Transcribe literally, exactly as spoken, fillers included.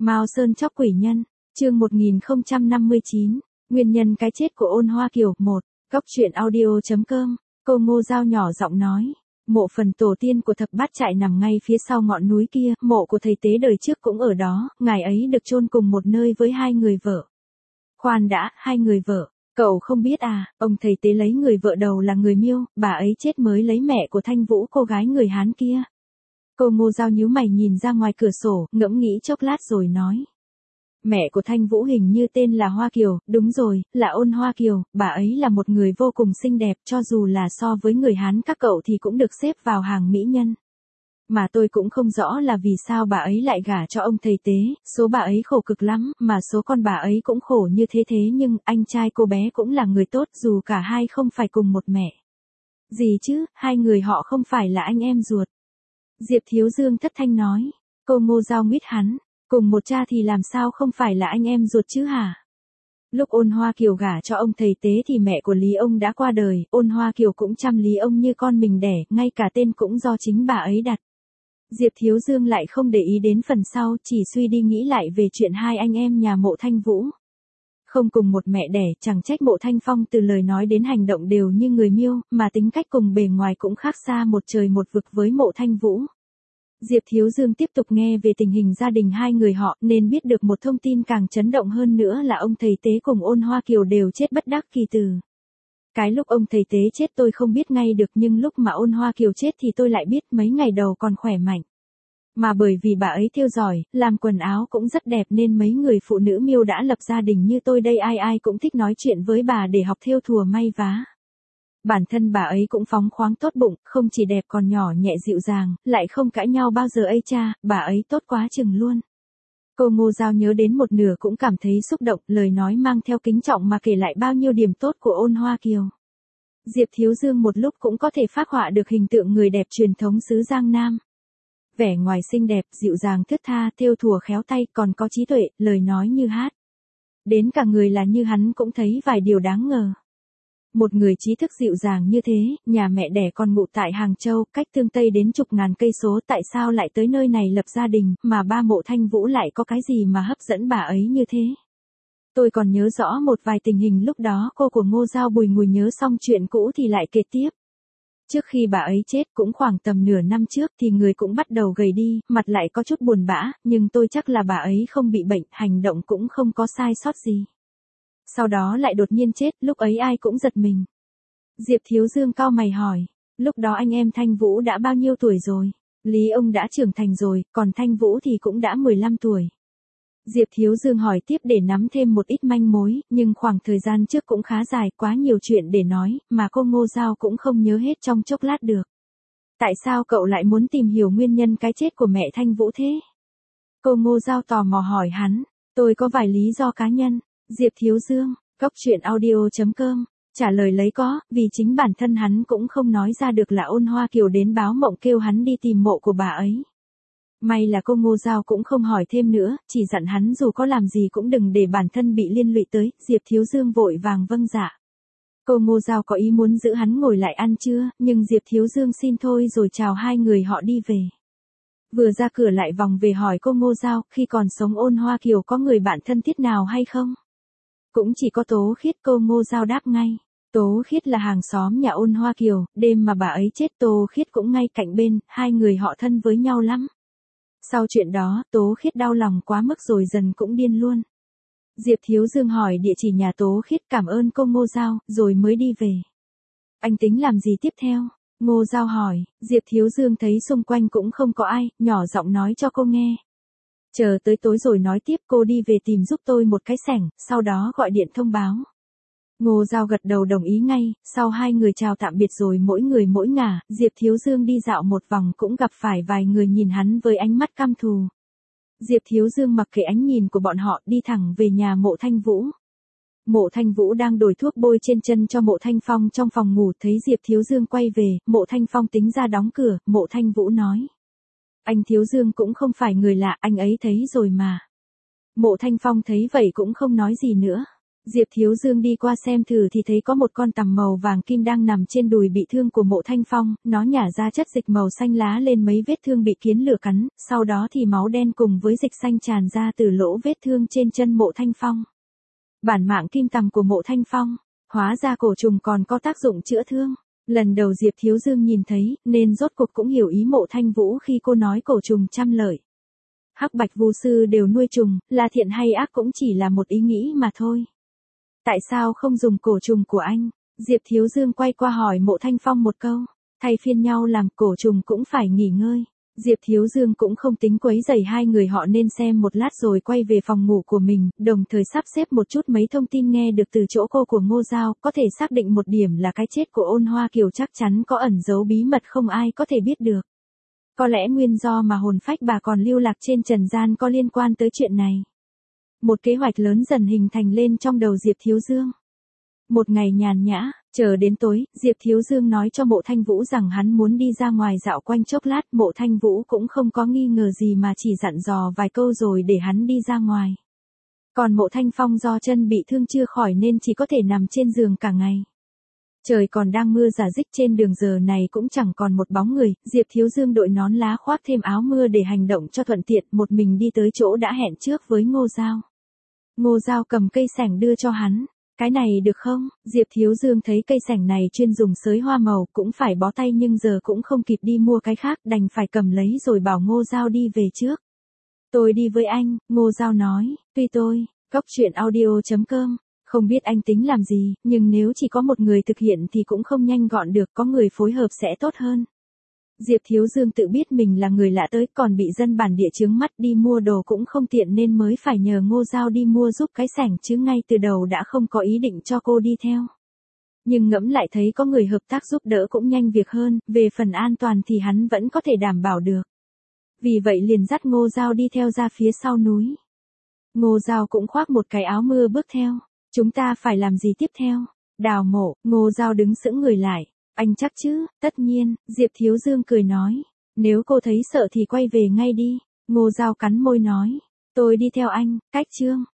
Mao Sơn chóc quỷ nhân, chương một nghìn không trăm năm mươi chín, nguyên nhân cái chết của Ôn Hoa Kiều, một, góc truyện audio.com, cô Ngô Giao nhỏ giọng nói, mộ phần tổ tiên của thập bát trại nằm ngay phía sau ngọn núi kia, mộ của thầy tế đời trước cũng ở đó, ngài ấy được chôn cùng một nơi với hai người vợ. Khoan đã, hai người vợ, cậu không biết à, ông thầy tế lấy người vợ đầu là người Miêu, bà ấy chết mới lấy mẹ của Thanh Vũ cô gái người Hán kia. Cô Ngô Giao nhíu mày nhìn ra ngoài cửa sổ, ngẫm nghĩ chốc lát rồi nói. Mẹ của Thanh Vũ hình như tên là Hoa Kiều, đúng rồi, là Ôn Hoa Kiều, bà ấy là một người vô cùng xinh đẹp, cho dù là so với người Hán các cậu thì cũng được xếp vào hàng mỹ nhân. Mà tôi cũng không rõ là vì sao bà ấy lại gả cho ông thầy tế, số bà ấy khổ cực lắm, mà số con bà ấy cũng khổ như thế thế nhưng anh trai cô bé cũng là người tốt dù cả hai không phải cùng một mẹ. Gì chứ, hai người họ không phải là anh em ruột. Diệp Thiếu Dương thất thanh nói, cô Ngô Giao mít hắn, cùng một cha thì làm sao không phải là anh em ruột chứ hả? Lúc Ôn Hoa Kiều gả cho ông thầy tế thì mẹ của Lý ông đã qua đời, Ôn Hoa Kiều cũng chăm Lý ông như con mình đẻ, ngay cả tên cũng do chính bà ấy đặt. Diệp Thiếu Dương lại không để ý đến phần sau, chỉ suy đi nghĩ lại về chuyện hai anh em nhà Mộ Thanh Vũ. Không cùng một mẹ đẻ, chẳng trách Mộ Thanh Phong từ lời nói đến hành động đều như người Miêu, mà tính cách cùng bề ngoài cũng khác xa một trời một vực với Mộ Thanh Vũ. Diệp Thiếu Dương tiếp tục nghe về tình hình gia đình hai người họ, nên biết được một thông tin càng chấn động hơn nữa là ông thầy tế cùng Ôn Hoa Kiều đều chết bất đắc kỳ tử. Cái lúc ông thầy tế chết tôi không biết ngay được nhưng lúc mà Ôn Hoa Kiều chết thì tôi lại biết, mấy ngày đầu còn khỏe mạnh. Mà bởi vì bà ấy thêu giỏi, làm quần áo cũng rất đẹp nên mấy người phụ nữ Miêu đã lập gia đình như tôi đây ai ai cũng thích nói chuyện với bà để học thêu thùa may vá. Bản thân bà ấy cũng phóng khoáng tốt bụng, không chỉ đẹp còn nhỏ nhẹ dịu dàng, lại không cãi nhau bao giờ ấy cha, bà ấy tốt quá chừng luôn. Cô Ngô Giao nhớ đến một nửa cũng cảm thấy xúc động, lời nói mang theo kính trọng mà kể lại bao nhiêu điểm tốt của Ôn Hoa Kiều. Diệp Thiếu Dương một lúc cũng có thể phác họa được hình tượng người đẹp truyền thống xứ Giang Nam. Vẻ ngoài xinh đẹp, dịu dàng thướt tha, thêu thùa khéo tay, còn có trí tuệ, lời nói như hát. Đến cả người là như hắn cũng thấy vài điều đáng ngờ. Một người trí thức dịu dàng như thế, nhà mẹ đẻ còn ngụ tại Hàng Châu, cách Tương Tây đến chục ngàn cây số, tại sao lại tới nơi này lập gia đình, mà ba Mộ Thanh Vũ lại có cái gì mà hấp dẫn bà ấy như thế? Tôi còn nhớ rõ một vài tình hình lúc đó cô của Ngô Giao bùi ngùi nhớ xong chuyện cũ thì lại kể tiếp. Trước khi bà ấy chết cũng khoảng tầm nửa năm trước thì người cũng bắt đầu gầy đi, mặt lại có chút buồn bã, nhưng tôi chắc là bà ấy không bị bệnh, hành động cũng không có sai sót gì. Sau đó lại đột nhiên chết, lúc ấy ai cũng giật mình. Diệp Thiếu Dương cau mày hỏi, lúc đó anh em Thanh Vũ đã bao nhiêu tuổi rồi? Lý ông đã trưởng thành rồi, còn Thanh Vũ thì cũng đã mười lăm tuổi. Diệp Thiếu Dương hỏi tiếp để nắm thêm một ít manh mối, nhưng khoảng thời gian trước cũng khá dài, quá nhiều chuyện để nói, mà cô Ngô Giao cũng không nhớ hết trong chốc lát được. Tại sao cậu lại muốn tìm hiểu nguyên nhân cái chết của mẹ Thanh Vũ thế? Cô Ngô Giao tò mò hỏi hắn, tôi có vài lý do cá nhân. Diệp Thiếu Dương, góc truyện audio.com, trả lời lấy có, vì chính bản thân hắn cũng không nói ra được là Ôn Hoa Kiều đến báo mộng kêu hắn đi tìm mộ của bà ấy. May là cô Ngô Giao cũng không hỏi thêm nữa, chỉ dặn hắn dù có làm gì cũng đừng để bản thân bị liên lụy tới, Diệp Thiếu Dương vội vàng vâng dạ. Cô Ngô Giao có ý muốn giữ hắn ngồi lại ăn trưa, nhưng Diệp Thiếu Dương xin thôi rồi chào hai người họ đi về. Vừa ra cửa lại vòng về hỏi cô Ngô Giao, khi còn sống Ôn Hoa Kiều có người bạn thân thiết nào hay không? Cũng chỉ có Tố Khiết, cô Ngô Giao đáp ngay. Tố Khiết là hàng xóm nhà Ôn Hoa Kiều, đêm mà bà ấy chết Tố Khiết cũng ngay cạnh bên, hai người họ thân với nhau lắm. Sau chuyện đó, Tố Khiết đau lòng quá mức rồi dần cũng điên luôn. Diệp Thiếu Dương hỏi địa chỉ nhà Tố Khiết, cảm ơn cô Ngô Giao, rồi mới đi về. Anh tính làm gì tiếp theo? Ngô Giao hỏi, Diệp Thiếu Dương thấy xung quanh cũng không có ai, nhỏ giọng nói cho cô nghe. Chờ tới tối rồi nói tiếp, cô đi về tìm giúp tôi một cái xẻng, sau đó gọi điện thông báo. Ngô Giao gật đầu đồng ý ngay, sau hai người chào tạm biệt rồi mỗi người mỗi ngả, Diệp Thiếu Dương đi dạo một vòng cũng gặp phải vài người nhìn hắn với ánh mắt căm thù. Diệp Thiếu Dương mặc kệ ánh nhìn của bọn họ đi thẳng về nhà Mộ Thanh Vũ. Mộ Thanh Vũ đang đổi thuốc bôi trên chân cho Mộ Thanh Phong trong phòng ngủ, thấy Diệp Thiếu Dương quay về, Mộ Thanh Phong tính ra đóng cửa, Mộ Thanh Vũ nói. Anh Thiếu Dương cũng không phải người lạ, anh ấy thấy rồi mà. Mộ Thanh Phong thấy vậy cũng không nói gì nữa. Diệp Thiếu Dương đi qua xem thử thì thấy có một con tằm màu vàng kim đang nằm trên đùi bị thương của Mộ Thanh Phong, nó nhả ra chất dịch màu xanh lá lên mấy vết thương bị kiến lửa cắn, sau đó thì máu đen cùng với dịch xanh tràn ra từ lỗ vết thương trên chân Mộ Thanh Phong. Bản mạng kim tằm của Mộ Thanh Phong, hóa ra cổ trùng còn có tác dụng chữa thương. Lần đầu Diệp Thiếu Dương nhìn thấy, nên rốt cuộc cũng hiểu ý Mộ Thanh Vũ khi cô nói cổ trùng trăm lợi. Hắc Bạch Vu sư đều nuôi trùng, là thiện hay ác cũng chỉ là một ý nghĩ mà thôi. Tại sao không dùng cổ trùng của anh? Diệp Thiếu Dương quay qua hỏi Mộ Thanh Phong một câu. Thay phiên nhau làm, cổ trùng cũng phải nghỉ ngơi. Diệp Thiếu Dương cũng không tính quấy rầy hai người họ nên xem một lát rồi quay về phòng ngủ của mình, đồng thời sắp xếp một chút mấy thông tin nghe được từ chỗ cô của Ngô Giao, có thể xác định một điểm là cái chết của Ôn Hoa Kiều chắc chắn có ẩn giấu bí mật không ai có thể biết được. Có lẽ nguyên do mà hồn phách bà còn lưu lạc trên trần gian có liên quan tới chuyện này. Một kế hoạch lớn dần hình thành lên trong đầu Diệp Thiếu Dương. Một ngày nhàn nhã, chờ đến tối, Diệp Thiếu Dương nói cho Mộ Thanh Vũ rằng hắn muốn đi ra ngoài dạo quanh chốc lát. Mộ Thanh Vũ cũng không có nghi ngờ gì mà chỉ dặn dò vài câu rồi để hắn đi ra ngoài. Còn Mộ Thanh Phong do chân bị thương chưa khỏi nên chỉ có thể nằm trên giường cả ngày. Trời còn đang mưa rả rích, trên đường giờ này cũng chẳng còn một bóng người. Diệp Thiếu Dương đội nón lá khoác thêm áo mưa để hành động cho thuận tiện, một mình đi tới chỗ đã hẹn trước với Ngô Giao. Ngô Giao cầm cây sẻng đưa cho hắn. Cái này được không? Diệp Thiếu Dương thấy cây sẻng này chuyên dùng xới hoa màu, cũng phải bó tay nhưng giờ cũng không kịp đi mua cái khác, đành phải cầm lấy rồi bảo Ngô Giao đi về trước. Tôi đi với anh, Ngô Giao nói, tuy tôi, góc truyện audio chấm com, không biết anh tính làm gì, nhưng nếu chỉ có một người thực hiện thì cũng không nhanh gọn được, có người phối hợp sẽ tốt hơn. Diệp Thiếu Dương tự biết mình là người lạ tới, còn bị dân bản địa chướng mắt, đi mua đồ cũng không tiện nên mới phải nhờ Ngô Giao đi mua giúp cái sẻng, chứ ngay từ đầu đã không có ý định cho cô đi theo. Nhưng ngẫm lại thấy có người hợp tác giúp đỡ cũng nhanh việc hơn, về phần an toàn thì hắn vẫn có thể đảm bảo được. Vì vậy liền dắt Ngô Giao đi theo ra phía sau núi. Ngô Giao cũng khoác một cái áo mưa bước theo. Chúng ta phải làm gì tiếp theo? Đào mộ, Ngô Giao đứng sững người lại. Anh chắc chứ? Tất nhiên, Diệp Thiếu Dương cười nói. Nếu cô thấy sợ thì quay về ngay đi. Ngô Giao cắn môi nói. Tôi đi theo anh, cách chương.